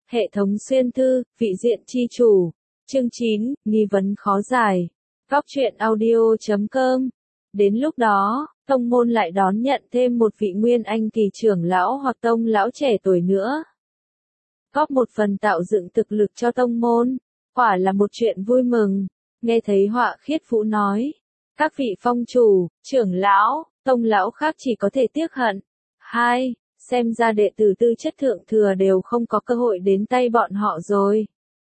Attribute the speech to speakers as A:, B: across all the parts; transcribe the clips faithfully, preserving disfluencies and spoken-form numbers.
A: Hệ thống xuyên thư, vị diện chi chủ. Chương chín, nghi vấn khó giải. Góc truyện audio chấm com. Đến lúc đó, tông môn lại đón nhận thêm một vị nguyên anh kỳ trưởng lão hoặc tông lão trẻ tuổi nữa. Góp một phần tạo dựng thực lực cho tông môn. Quả là một chuyện vui mừng. Nghe thấy Họa Khiết Vũ nói. Các vị phong chủ, trưởng lão, tông lão khác chỉ có thể tiếc hận. Hai, xem ra đệ tử tư chất thượng thừa đều không có cơ hội đến tay bọn họ rồi.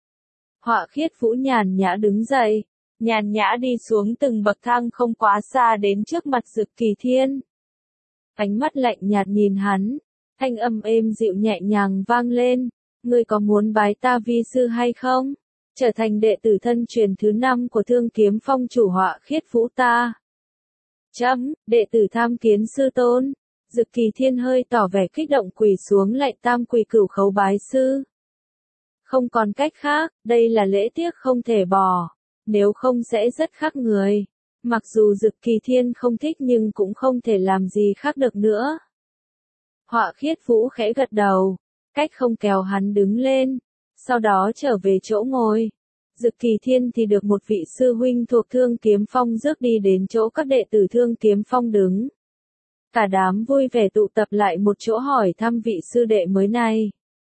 A: Họa Khiết Vũ nhàn nhã đứng dậy, nhàn nhã đi xuống từng bậc thang không quá xa đến trước mặt Dực Kỳ Thiên. Ánh mắt lạnh nhạt nhìn hắn, thanh âm êm dịu nhẹ nhàng vang lên, ngươi có muốn bái ta vi sư hay không? Trở thành đệ tử thân truyền thứ năm của Thương Kiếm Phong chủ Họa Khiết Vũ ta. Chấm, đệ tử tham kiến sư tôn. Dực Kỳ Thiên hơi tỏ vẻ kích động quỳ xuống lạy tam quỳ cửu khấu bái sư. Không còn cách khác, đây là lễ tiết không thể bỏ, nếu không sẽ rất khác người. Mặc dù Dực Kỳ Thiên không thích nhưng cũng không thể làm gì khác được nữa. Họa Khiết Vũ khẽ gật đầu, cách không kéo hắn đứng lên, sau đó trở về chỗ ngồi. Dực Kỳ Thiên thì được một vị sư huynh thuộc Thương Kiếm Phong rước đi đến chỗ các đệ tử Thương Kiếm Phong đứng. Cả đám vui vẻ tụ tập lại một chỗ hỏi thăm vị sư đệ mới này.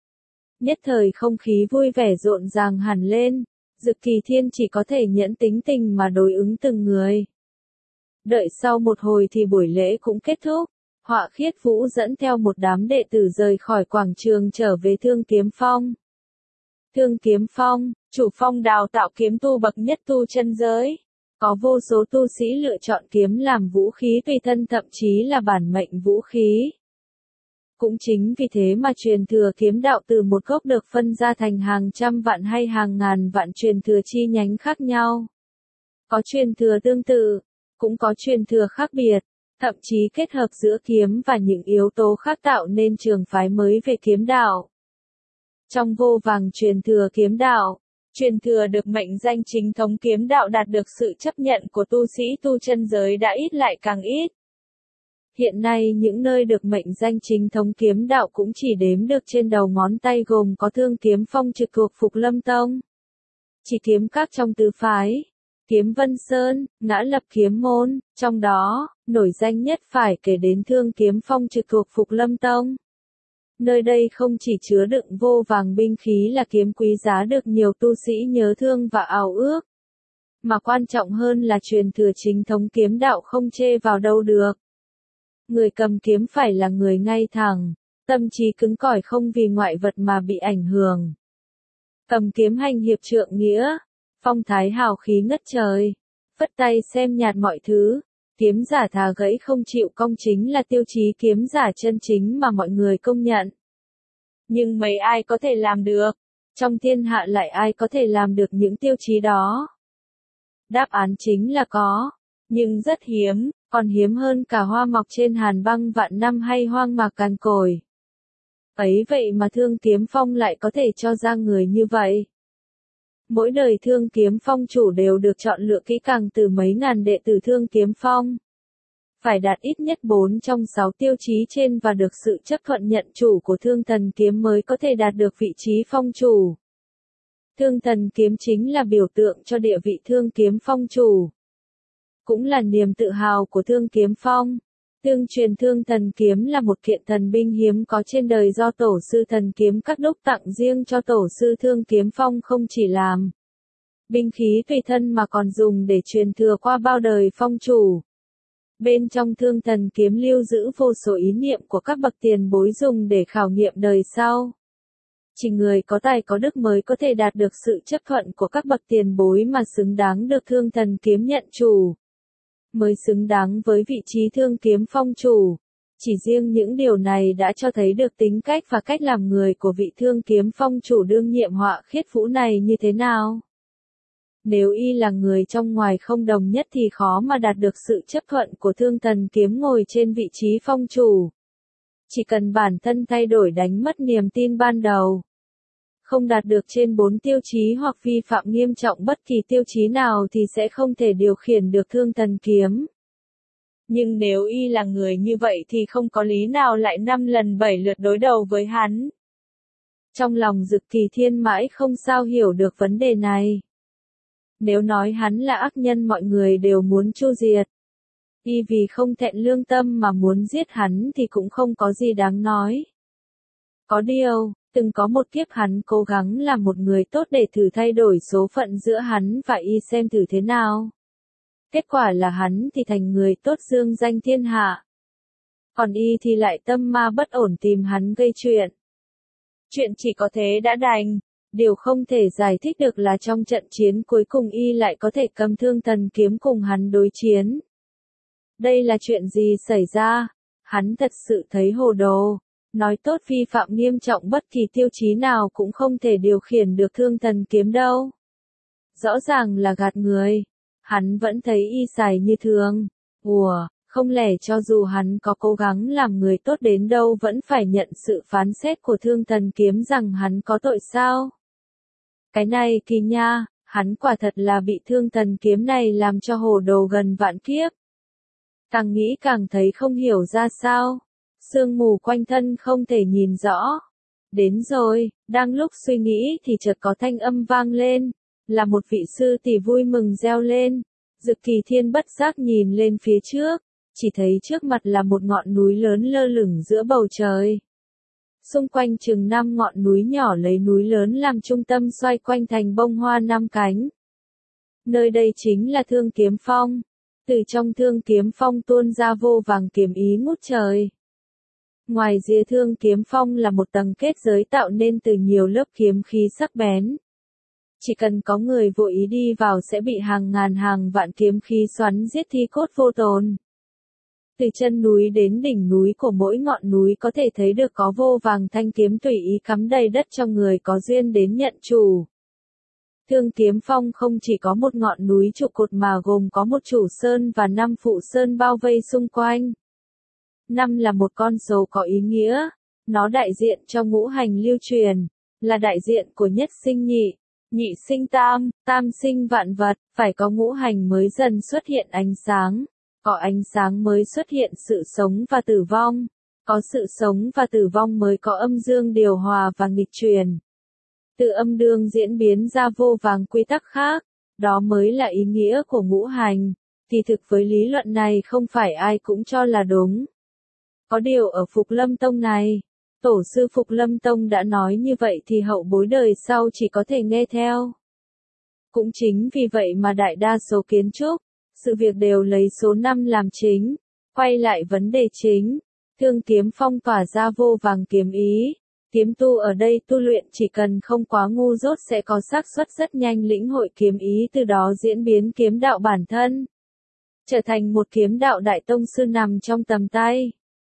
A: Nhất thời không khí vui vẻ rộn ràng hẳn lên, Dực Kỳ Thiên chỉ có thể nhẫn tính tình mà đối ứng từng người. Đợi sau một hồi thì buổi lễ cũng kết thúc, Họa Khiết Vũ dẫn theo một đám đệ tử rời khỏi quảng trường trở về Thương Kiếm Phong. Thương Kiếm Phong, chủ phong đào tạo kiếm tu bậc nhất tu chân giới. Có vô số tu sĩ lựa chọn kiếm làm vũ khí tùy thân thậm chí là bản mệnh vũ khí. Cũng chính vì thế mà truyền thừa kiếm đạo từ một gốc được phân ra thành hàng trăm vạn hay hàng ngàn vạn truyền thừa chi nhánh khác nhau. Có truyền thừa tương tự, cũng có truyền thừa khác biệt, thậm chí kết hợp giữa kiếm và những yếu tố khác tạo nên trường phái mới về kiếm đạo. Trong vô vàng truyền thừa kiếm đạo, truyền thừa được mệnh danh chính thống kiếm đạo đạt được sự chấp nhận của tu sĩ tu chân giới đã ít lại càng ít. Hiện nay những nơi được mệnh danh chính thống kiếm đạo cũng chỉ đếm được trên đầu ngón tay gồm có Thương Kiếm Phong trực thuộc Phục Lâm Tông. Chỉ kiếm các trong tứ phái, Kiếm Vân Sơn, Ngã Lập Kiếm Môn, trong đó, nổi danh nhất phải kể đến Thương Kiếm Phong trực thuộc Phục Lâm Tông. Nơi đây không chỉ chứa đựng vô vàng binh khí là kiếm quý giá được nhiều tu sĩ nhớ thương và ao ước, mà quan trọng hơn là truyền thừa chính thống kiếm đạo không chê vào đâu được. Người cầm kiếm phải là người ngay thẳng, tâm trí cứng cỏi không vì ngoại vật mà bị ảnh hưởng. Cầm kiếm hành hiệp trượng nghĩa, phong thái hào khí ngất trời, phất tay xem nhạt mọi thứ. Kiếm giả thà gãy không chịu cong chính là tiêu chí kiếm giả chân chính mà mọi người công nhận. Nhưng mấy ai có thể làm được? Trong thiên hạ lại ai có thể làm được những tiêu chí đó? Đáp án chính là có, nhưng rất hiếm, còn hiếm hơn cả hoa mọc trên hàn băng vạn năm hay hoang mạc càn cỗi. Ấy vậy mà Thương Kiếm Phong lại có thể cho ra người như vậy. Mỗi đời Thương Kiếm Phong chủ đều được chọn lựa kỹ càng từ mấy ngàn đệ tử Thương Kiếm Phong. Phải đạt ít nhất bốn trong sáu tiêu chí trên và được sự chấp thuận nhận chủ của Thương Thần Kiếm mới có thể đạt được vị trí phong chủ. Thương Thần Kiếm chính là biểu tượng cho địa vị Thương Kiếm Phong chủ. Cũng là niềm tự hào của Thương Kiếm Phong. Tương truyền Thương Thần Kiếm là một kiện thần binh hiếm có trên đời do tổ sư thần kiếm các đúc tặng riêng cho tổ sư Thương Kiếm Phong, không chỉ làm binh khí tùy thân mà còn dùng để truyền thừa qua bao đời phong chủ. Bên trong Thương Thần Kiếm lưu giữ vô số ý niệm của các bậc tiền bối dùng để khảo nghiệm đời sau. Chỉ người có tài có đức mới có thể đạt được sự chấp thuận của các bậc tiền bối mà xứng đáng được Thương Thần Kiếm nhận chủ, mới xứng đáng với vị trí Thương Kiếm Phong chủ. Chỉ riêng những điều này đã cho thấy được tính cách và cách làm người của vị Thương Kiếm Phong chủ đương nhiệm Họa Khiết Vũ này như thế nào. Nếu y là người trong ngoài không đồng nhất thì khó mà đạt được sự chấp thuận của Thương Thần Kiếm ngồi trên vị trí phong chủ. Chỉ cần bản thân thay đổi đánh mất niềm tin ban đầu, không đạt được trên bốn tiêu chí hoặc vi phạm nghiêm trọng bất kỳ tiêu chí nào thì sẽ không thể điều khiển được Thương Thần Kiếm. Nhưng nếu y là người như vậy thì không có lý nào lại năm lần bảy lượt đối đầu với hắn. Trong lòng Dực Kỳ Thiên mãi không sao hiểu được vấn đề này. Nếu nói hắn là ác nhân mọi người đều muốn chu diệt. Y vì không thẹn lương tâm mà muốn giết hắn thì cũng không có gì đáng nói. Có điều, từng có một kiếp hắn cố gắng làm một người tốt để thử thay đổi số phận giữa hắn và Y xem thử thế nào. Kết quả là hắn thì thành người tốt dương danh thiên hạ. Còn Y thì lại tâm ma bất ổn tìm hắn gây chuyện. Chuyện chỉ có thế đã đành. Điều không thể giải thích được là trong trận chiến cuối cùng Y lại có thể cầm Thương Thần kiếm cùng hắn đối chiến. Đây là chuyện gì xảy ra? Hắn thật sự thấy hồ đồ. Nói tốt vi phạm nghiêm trọng bất kỳ tiêu chí nào cũng không thể điều khiển được Thương Thần kiếm đâu. Rõ ràng là gạt người. Hắn vẫn thấy Y xài như thường. Ủa, không lẽ cho dù hắn có cố gắng làm người tốt đến đâu vẫn phải nhận sự phán xét của Thương Thần kiếm rằng hắn có tội sao? Cái này kỳ nha, hắn quả thật là bị Thương Thần kiếm này làm cho hồ đồ gần vạn kiếp. Càng nghĩ càng thấy không hiểu ra sao. Sương mù quanh thân không thể nhìn rõ. Đến rồi, đang lúc suy nghĩ thì chợt có thanh âm vang lên. Là một vị sư tỷ vui mừng reo lên. Dực Kỳ Thiên bất giác nhìn lên phía trước. Chỉ thấy trước mặt là một ngọn núi lớn lơ lửng giữa bầu trời. Xung quanh chừng năm ngọn núi nhỏ lấy núi lớn làm trung tâm xoay quanh thành bông hoa năm cánh. Nơi đây chính là Thương Kiếm Phong. Từ trong Thương Kiếm Phong tuôn ra vô vàng kiếm ý ngút trời. Ngoài rìa Thương Kiếm Phong là một tầng kết giới tạo nên từ nhiều lớp kiếm khí sắc bén. Chỉ cần có người vô ý đi vào sẽ bị hàng ngàn hàng vạn kiếm khí xoắn giết thi cốt vô tồn. Từ chân núi đến đỉnh núi của mỗi ngọn núi có thể thấy được có vô vàng thanh kiếm tùy ý cắm đầy đất cho người có duyên đến nhận chủ. Thương Kiếm Phong không chỉ có một ngọn núi trụ cột mà gồm có một chủ sơn và năm phụ sơn bao vây xung quanh. Năm là một con số có ý nghĩa, nó đại diện cho ngũ hành lưu truyền, là đại diện của nhất sinh nhị, nhị sinh tam, tam sinh vạn vật, phải có ngũ hành mới dần xuất hiện ánh sáng. Có ánh sáng mới xuất hiện sự sống và tử vong. Có sự sống và tử vong mới có âm dương điều hòa và nghịch truyền. Từ âm dương diễn biến ra vô vàng quy tắc khác. Đó mới là ý nghĩa của ngũ hành. Kỳ thực với lý luận này không phải ai cũng cho là đúng. Có điều ở Phục Lâm Tông này, tổ sư Phục Lâm Tông đã nói như vậy thì hậu bối đời sau chỉ có thể nghe theo. Cũng chính vì vậy mà đại đa số kiến trúc, sự việc đều lấy số năm làm chính. Quay lại vấn đề chính, Thương Kiếm Phong tỏa ra vô vàng kiếm ý. Kiếm tu ở đây tu luyện chỉ cần không quá ngu dốt sẽ có xác suất rất nhanh lĩnh hội kiếm ý, từ đó diễn biến kiếm đạo bản thân. Trở thành một kiếm đạo đại tông sư nằm trong tầm tay.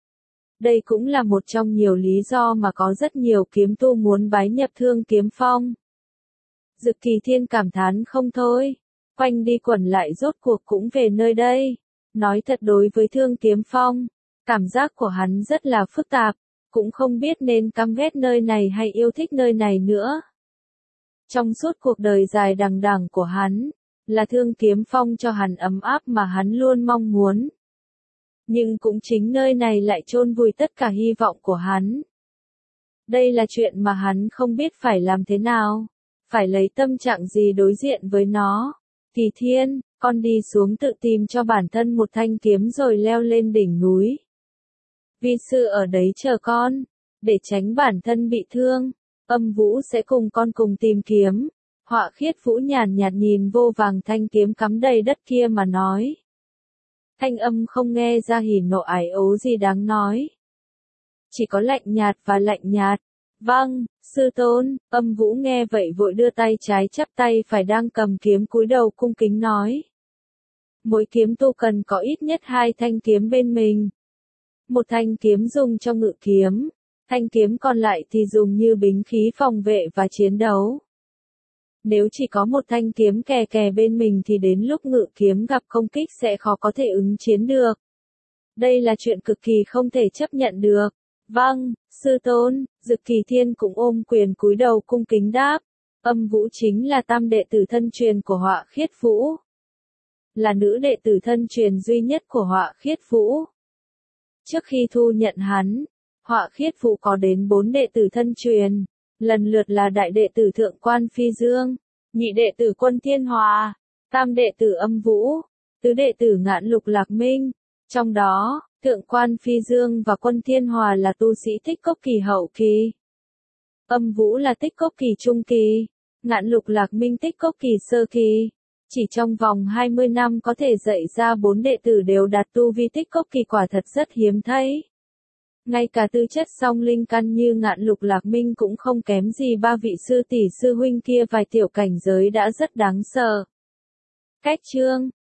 A: Đây cũng là một trong nhiều lý do mà có rất nhiều kiếm tu muốn bái nhập Thương Kiếm Phong. Dực Kỳ Thiên cảm thán không thôi. Quanh đi quẩn lại rốt cuộc cũng về nơi đây. Nói thật đối với Thương Kiếm Phong, cảm giác của hắn rất là phức tạp, cũng không biết nên căm ghét nơi này hay yêu thích nơi này nữa. Trong suốt cuộc đời dài đằng đẵng của hắn, là Thương Kiếm Phong cho hắn ấm áp mà hắn luôn mong muốn. Nhưng cũng chính nơi này lại chôn vùi tất cả hy vọng của hắn. Đây là chuyện mà hắn không biết phải làm thế nào, phải lấy tâm trạng gì đối diện với nó. Kỳ Thiên, con đi xuống tự tìm cho bản thân một thanh kiếm rồi leo lên đỉnh núi. Vi sư ở đấy chờ con, để tránh bản thân bị thương. Âm Vũ sẽ cùng con cùng tìm kiếm. Họa Khiết Vũ nhàn nhạt nhìn vô vàng thanh kiếm cắm đầy đất kia mà nói. Thanh âm không nghe ra hỉ nộ ái ố gì đáng nói. Chỉ có lạnh nhạt và lạnh nhạt. Vâng, sư tôn. Âm Vũ nghe vậy vội đưa tay trái chắp tay phải đang cầm kiếm cúi đầu cung kính nói. Mỗi kiếm tu cần có ít nhất hai thanh kiếm bên mình. Một thanh kiếm dùng cho ngự kiếm, thanh kiếm còn lại thì dùng như bính khí phòng vệ và chiến đấu. Nếu chỉ có một thanh kiếm kè kè bên mình thì đến lúc ngự kiếm gặp công kích sẽ khó có thể ứng chiến được. Đây là chuyện cực kỳ không thể chấp nhận được. Vâng, sư tôn. Dực Kỳ Thiên cũng ôm quyền cúi đầu cung kính đáp. Âm Vũ chính là tam đệ tử thân truyền của Họa Khiết Vũ. Là nữ đệ tử thân truyền duy nhất của Họa Khiết Vũ. Trước khi thu nhận hắn, Họa Khiết Vũ có đến bốn đệ tử thân truyền. lần lượt là đại đệ tử Thượng Quan Phi Dương, nhị đệ tử Quân Thiên Hòa, tam đệ tử Âm Vũ, tứ đệ tử Ngạn Lục Lạc Minh. Trong đó, Thượng Quan Phi Dương và Quân Thiên Hòa là tu sĩ tích cốc kỳ hậu kỳ. Âm Vũ là tích cốc kỳ trung kỳ, Ngạn Lục Lạc Minh tích cốc kỳ sơ kỳ. Chỉ trong vòng hai mươi năm có thể dạy ra bốn đệ tử đều đạt tu vi tích cốc kỳ quả thật rất hiếm thấy. Ngay cả tư chất song linh căn như Ngạn Lục Lạc Minh cũng không kém gì ba vị sư tỷ sư huynh kia, vài tiểu cảnh giới đã rất đáng sợ. Cách chương